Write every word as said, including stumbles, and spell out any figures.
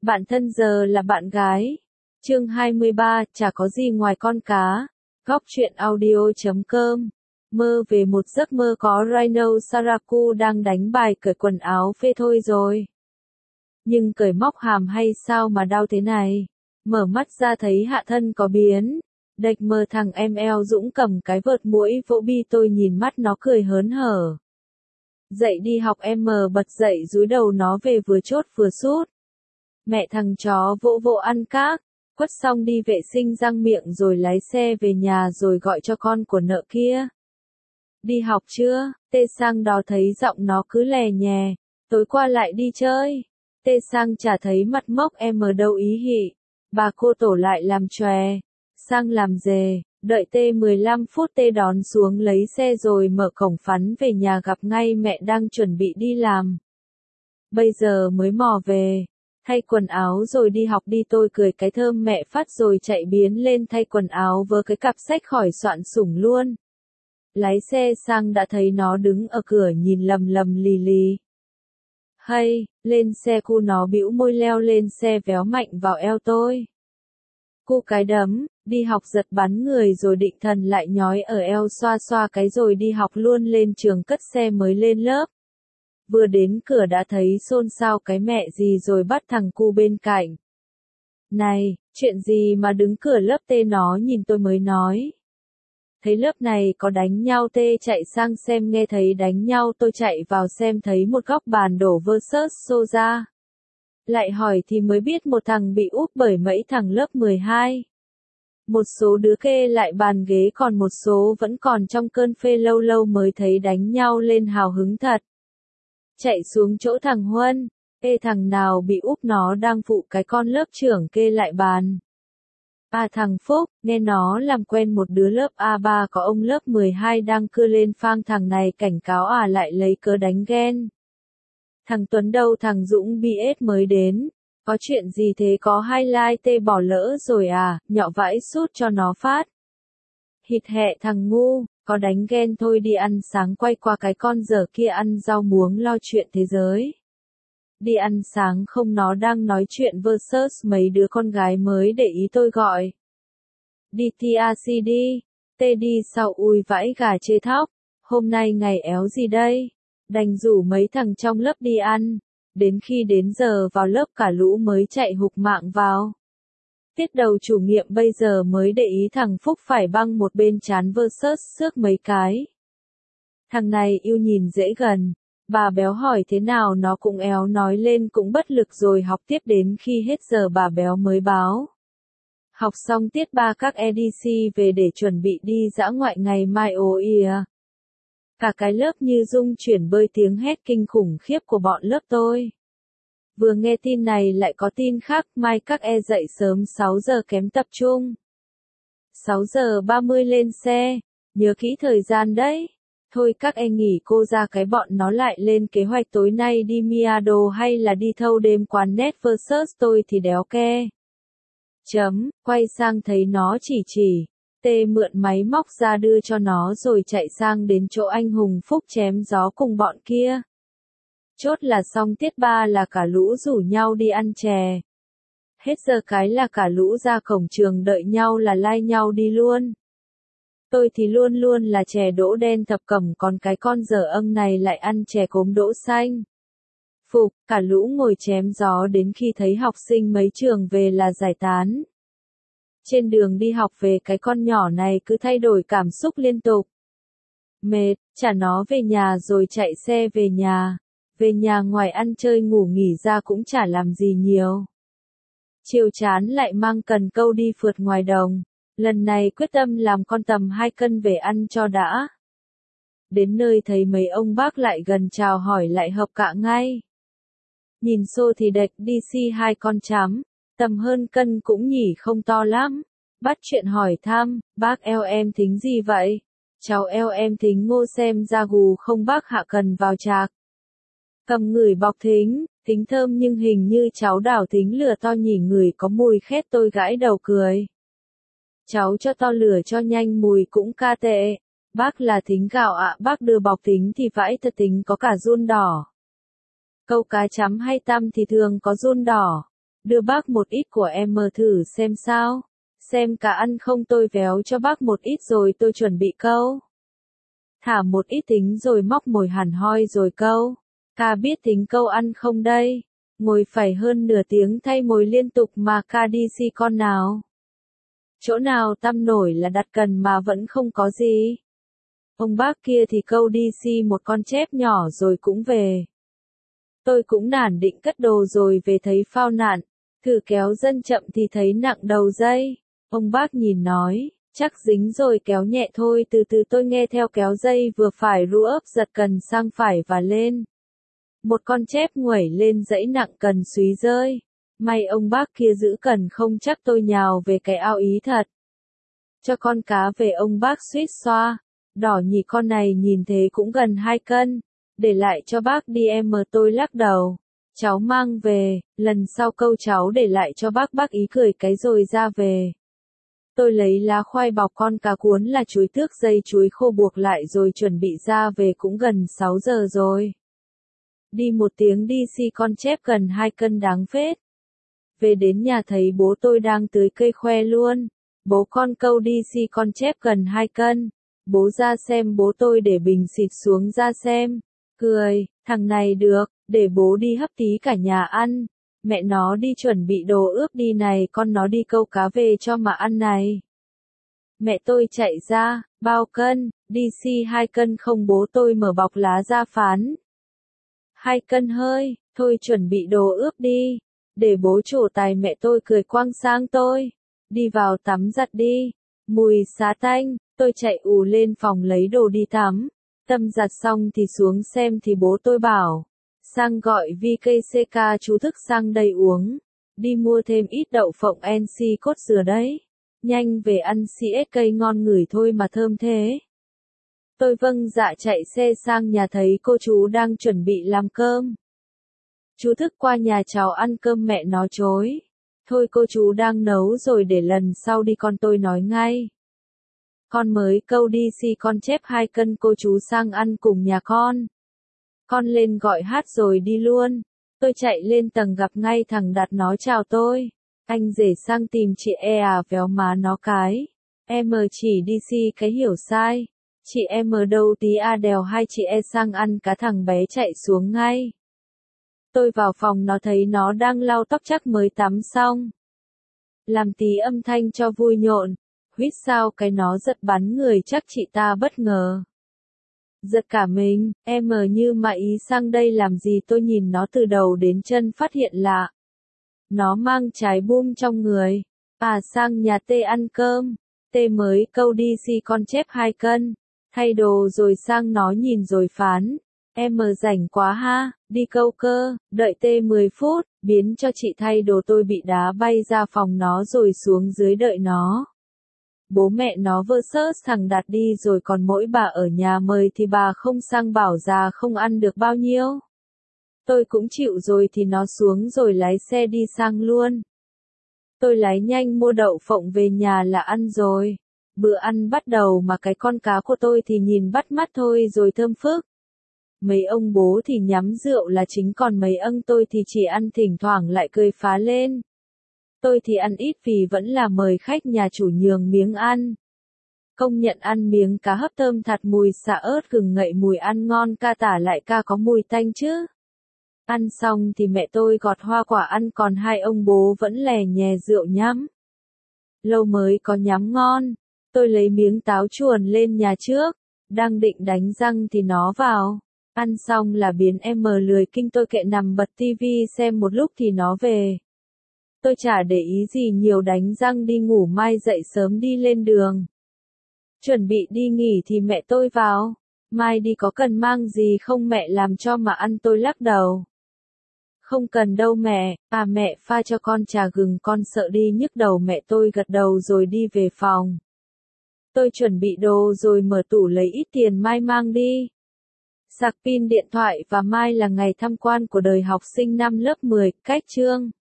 Bạn thân giờ là bạn gái. Chương hai mươi ba, chả có gì ngoài con cá. Góc truyện audio chấm com. Mơ về một giấc mơ có Rhino Saraku đang đánh bài cởi quần áo phê thôi rồi. Nhưng cởi móc hàm hay sao mà đau thế này? Mở mắt ra thấy hạ thân có biến. Đệch mơ thằng em eo Dũng cầm cái vợt muỗi vỗ bi tôi nhìn mắt nó cười hớn hở. Dậy đi học em mờ bật dậy dúi đầu nó về vừa chốt vừa sút. Mẹ thằng chó vỗ vỗ ăn các, quất xong đi vệ sinh răng miệng rồi lái xe về nhà rồi gọi cho con của nợ kia. Đi học chưa? Tê sang đó thấy giọng nó cứ lè nhè, tối qua lại đi chơi. Tê sang chả thấy mặt mốc em ở đâu ý hị. Bà cô tổ lại làm chòe, sang làm dề, đợi Tê mười lăm phút Tê đón xuống lấy xe rồi mở cổng phắn về nhà gặp ngay mẹ đang chuẩn bị đi làm. Bây giờ mới mò về. Thay quần áo rồi đi học đi tôi cười cái thơm mẹ phát rồi chạy biến lên thay quần áo vớ cái cặp sách khỏi soạn sủng luôn. Lái xe sang đã thấy nó đứng ở cửa nhìn lầm lầm lì lì. Hay, lên xe cu nó bĩu môi leo lên xe véo mạnh vào eo tôi. Cu cái đấm, đi học giật bắn người rồi định thần lại nhói ở eo xoa xoa cái rồi đi học luôn lên trường cất xe mới lên lớp. Vừa đến cửa đã thấy xôn xao cái mẹ gì rồi bắt thằng cu bên cạnh. Này, chuyện gì mà đứng cửa lớp Tê nó nhìn tôi mới nói. Thấy lớp này có đánh nhau Tê chạy sang xem nghe thấy đánh nhau tôi chạy vào xem thấy một góc bàn đổ versus xô ra. Lại hỏi thì mới biết một thằng bị úp bởi mấy thằng lớp mười hai. Một số đứa kê lại bàn ghế còn một số vẫn còn trong cơn phê lâu lâu mới thấy đánh nhau lên hào hứng thật. Chạy xuống chỗ thằng Huân, ê thằng nào bị úp nó đang phụ cái con lớp trưởng kê lại bàn. À thằng Phúc, nghe nó làm quen một đứa lớp a ba có ông lớp mười hai đang cưa lên phang thằng này cảnh cáo à lại lấy cớ đánh ghen. Thằng Tuấn đâu thằng Dũng bê ét mới đến, có chuyện gì thế có highlight Tê bỏ lỡ rồi à, nhọ vãi sút cho nó phát. Hịt hẹ thằng ngu. Có đánh ghen thôi đi ăn sáng quay qua cái con dở kia ăn rau muống lo chuyện thế giới. Đi ăn sáng không nó đang nói chuyện versus mấy đứa con gái mới để ý tôi gọi. Đi tê rờ xê đi, Tê đi sau ui vãi gà chê thóc, hôm nay ngày éo gì đây? Đành rủ mấy thằng trong lớp đi ăn, đến khi đến giờ vào lớp cả lũ mới chạy hục mạng vào. Tiết đầu chủ nhiệm bây giờ mới để ý thằng Phúc phải băng một bên chán versus xước mấy cái. Thằng này yêu nhìn dễ gần, bà béo hỏi thế nào nó cũng éo nói lên cũng bất lực rồi học tiếp đến khi hết giờ bà béo mới báo. Học xong tiết ba các e đê xê về để chuẩn bị đi dã ngoại ngày mai ồ ìa. Cả cái lớp như rung chuyển bơi tiếng hét kinh khủng khiếp của bọn lớp tôi. Vừa nghe tin này lại có tin khác, mai các e dậy sớm sáu giờ kém tập trung. sáu giờ ba mươi lên xe, nhớ kỹ thời gian đấy. Thôi các e nghỉ cô ra cái bọn nó lại lên kế hoạch tối nay đi Miado hay là đi thâu đêm quán net versus tôi thì đéo ke. Chấm, quay sang thấy nó chỉ chỉ. Tê mượn máy móc ra đưa cho nó rồi chạy sang đến chỗ anh Hùng Phúc chém gió cùng bọn kia. Chốt là xong tiết ba là cả lũ rủ nhau đi ăn chè. Hết giờ cái là cả lũ ra cổng trường đợi nhau là lai nhau đi luôn. Tôi thì luôn luôn là chè đỗ đen thập cẩm còn cái con dở âng này lại ăn chè cốm đỗ xanh. Phục, cả lũ ngồi chém gió đến khi thấy học sinh mấy trường về là giải tán. Trên đường đi học về cái con nhỏ này cứ thay đổi cảm xúc liên tục. Mệt, chả nó về nhà rồi chạy xe về nhà. Về nhà ngoài ăn chơi ngủ nghỉ ra cũng chả làm gì nhiều. Chiều chán lại mang cần câu đi phượt ngoài đồng. Lần này quyết tâm làm con tầm hai cân về ăn cho đã. Đến nơi thấy mấy ông bác lại gần chào hỏi lại hợp cạ ngay. Nhìn xô thì đệch đê xê hai con chám, tầm hơn cân cũng nhỉ không to lắm. Bắt chuyện hỏi thăm, bác eo em thính gì vậy? Cháu eo em thính ngô xem ra gù không bác hạ cần vào chạc. Cầm ngửi bọc thính, thính thơm nhưng hình như cháu đảo thính lửa to nhỉ ngửi có mùi khét tôi gãi đầu cười. Cháu cho to lửa cho nhanh mùi cũng ca tệ. Bác là thính gạo ạ bác đưa bọc thính thì vãi thật thính có cả giun đỏ. Câu cá chấm hay tăm thì thường có giun đỏ. Đưa bác một ít của em mờ thử xem sao. Xem cả ăn không tôi véo cho bác một ít rồi tôi chuẩn bị câu. Thả một ít tính rồi móc mồi hẳn hoi rồi câu. Ca biết tính câu ăn không đây? Ngồi phải hơn nửa tiếng thay mồi liên tục mà ca đi si con nào. Chỗ nào tăm nổi là đặt cần mà vẫn không có gì. Ông bác kia thì câu đi si một con chép nhỏ rồi cũng về. Tôi cũng nản định cất đồ rồi về thấy phao nạn. Thử kéo dân chậm thì thấy nặng đầu dây. Ông bác nhìn nói, chắc dính rồi kéo nhẹ thôi, từ từ tôi nghe theo kéo dây vừa phải ru ấp giật cần sang phải và lên. Một con chép nguẩy lên dãy nặng cần súy rơi. May ông bác kia giữ cần không chắc tôi nhào về cái ao ý thật. Cho con cá về ông bác suýt xoa. Đỏ nhỉ con này nhìn thế cũng gần hai cân. Để lại cho bác đi em mờ tôi lắc đầu. Cháu mang về, lần sau câu cháu để lại cho bác bác ý cười cái rồi ra về. Tôi lấy lá khoai bọc con cá cuốn là chuối tước dây chuối khô buộc lại rồi chuẩn bị ra về cũng gần sáu giờ rồi. Đi một tiếng đi si con chép gần hai cân đáng phết. Về đến nhà thấy bố tôi đang tưới cây khoe luôn. Bố con câu đi si con chép gần hai cân. Bố ra xem bố tôi để bình xịt xuống ra xem. Cười, thằng này được, để bố đi hấp tí cả nhà ăn. Mẹ nó đi chuẩn bị đồ ướp đi này, con nó đi câu cá về cho mà ăn này. Mẹ tôi chạy ra, bao cân, đi si hai cân không, bố tôi mở bọc lá ra phán. Hai cân hơi, thôi chuẩn bị đồ ướp đi. Để bố trổ tài, mẹ tôi cười quăng sang tôi. Đi vào tắm giặt đi. Mùi xá tanh, tôi chạy ù lên phòng lấy đồ đi tắm. Tâm giặt xong thì xuống xem thì bố tôi bảo. Sang gọi vê ca xê ca chú Thức sang đây uống. Đi mua thêm ít đậu phộng en xê cốt dừa đấy. Nhanh về ăn xê ét cây ngon ngửi thôi mà thơm thế. Tôi vâng dạ chạy xe sang nhà thấy cô chú đang chuẩn bị làm cơm. Chú Thức qua nhà cháu ăn cơm, mẹ nó chối. Thôi cô chú đang nấu rồi, để lần sau đi con, tôi nói ngay. Con mới câu đi si con chép hai cân, cô chú sang ăn cùng nhà con. Con lên gọi hát rồi đi luôn. Tôi chạy lên tầng gặp ngay thằng Đạt, nó chào tôi. Anh rể sang tìm chị e à, véo má nó cái. Em chỉ đi si cái hiểu sai. Chị em đâu tí a đèo hai chị e sang ăn cá, thằng bé chạy xuống ngay. Tôi vào phòng nó thấy nó đang lau tóc chắc mới tắm xong. Làm tí âm thanh cho vui nhộn. Huýt sao cái nó giật bắn người, chắc chị ta bất ngờ. Giật cả mình, em như mà ý sang đây làm gì, tôi nhìn nó từ đầu đến chân phát hiện lạ. Nó mang trái bum trong người. À, sang nhà tê ăn cơm. Tê mới câu đi si con chép hai cân. Thay đồ rồi sang nó nhìn rồi phán. Em rảnh quá ha, đi câu cơ, đợi tê mười phút, biến cho chị thay đồ. Tôi bị đá bay ra phòng nó rồi xuống dưới đợi nó. Bố mẹ nó vơ sớt thằng Đạt đi rồi, còn mỗi bà ở nhà mời thì bà không sang, bảo già không ăn được bao nhiêu. Tôi cũng chịu rồi thì nó xuống rồi lái xe đi sang luôn. Tôi lái nhanh mua đậu phộng về nhà là ăn rồi. Bữa ăn bắt đầu mà cái con cá của tôi thì nhìn bắt mắt thôi rồi thơm phức. Mấy ông bố thì nhắm rượu là chính, còn mấy âng tôi thì chỉ ăn thỉnh thoảng lại cười phá lên. Tôi thì ăn ít vì vẫn là mời khách nhà chủ nhường miếng ăn. Công nhận ăn miếng cá hấp thơm thật, mùi xả ớt gừng ngậy, mùi ăn ngon, ca tả lại ca có mùi tanh chứ. Ăn xong thì mẹ tôi gọt hoa quả ăn, còn hai ông bố vẫn lè nhè rượu nhắm. Lâu mới có nhắm ngon. Tôi lấy miếng táo chuồn lên nhà trước. Đang định đánh răng thì nó vào. Ăn xong là biến em lười kinh, tôi kệ nằm bật tivi xem một lúc thì nó về. Tôi chả để ý gì nhiều, đánh răng đi ngủ, mai dậy sớm đi lên đường. Chuẩn bị đi nghỉ thì mẹ tôi vào. Mai đi có cần mang gì không mẹ làm cho mà ăn, tôi lắc đầu. Không cần đâu mẹ, à mẹ pha cho con trà gừng, con sợ đi nhức đầu, mẹ tôi gật đầu rồi đi về phòng. Tôi chuẩn bị đồ rồi mở tủ lấy ít tiền mai mang đi. Sạc pin điện thoại, và mai là ngày tham quan của đời học sinh năm lớp mười, cách chương.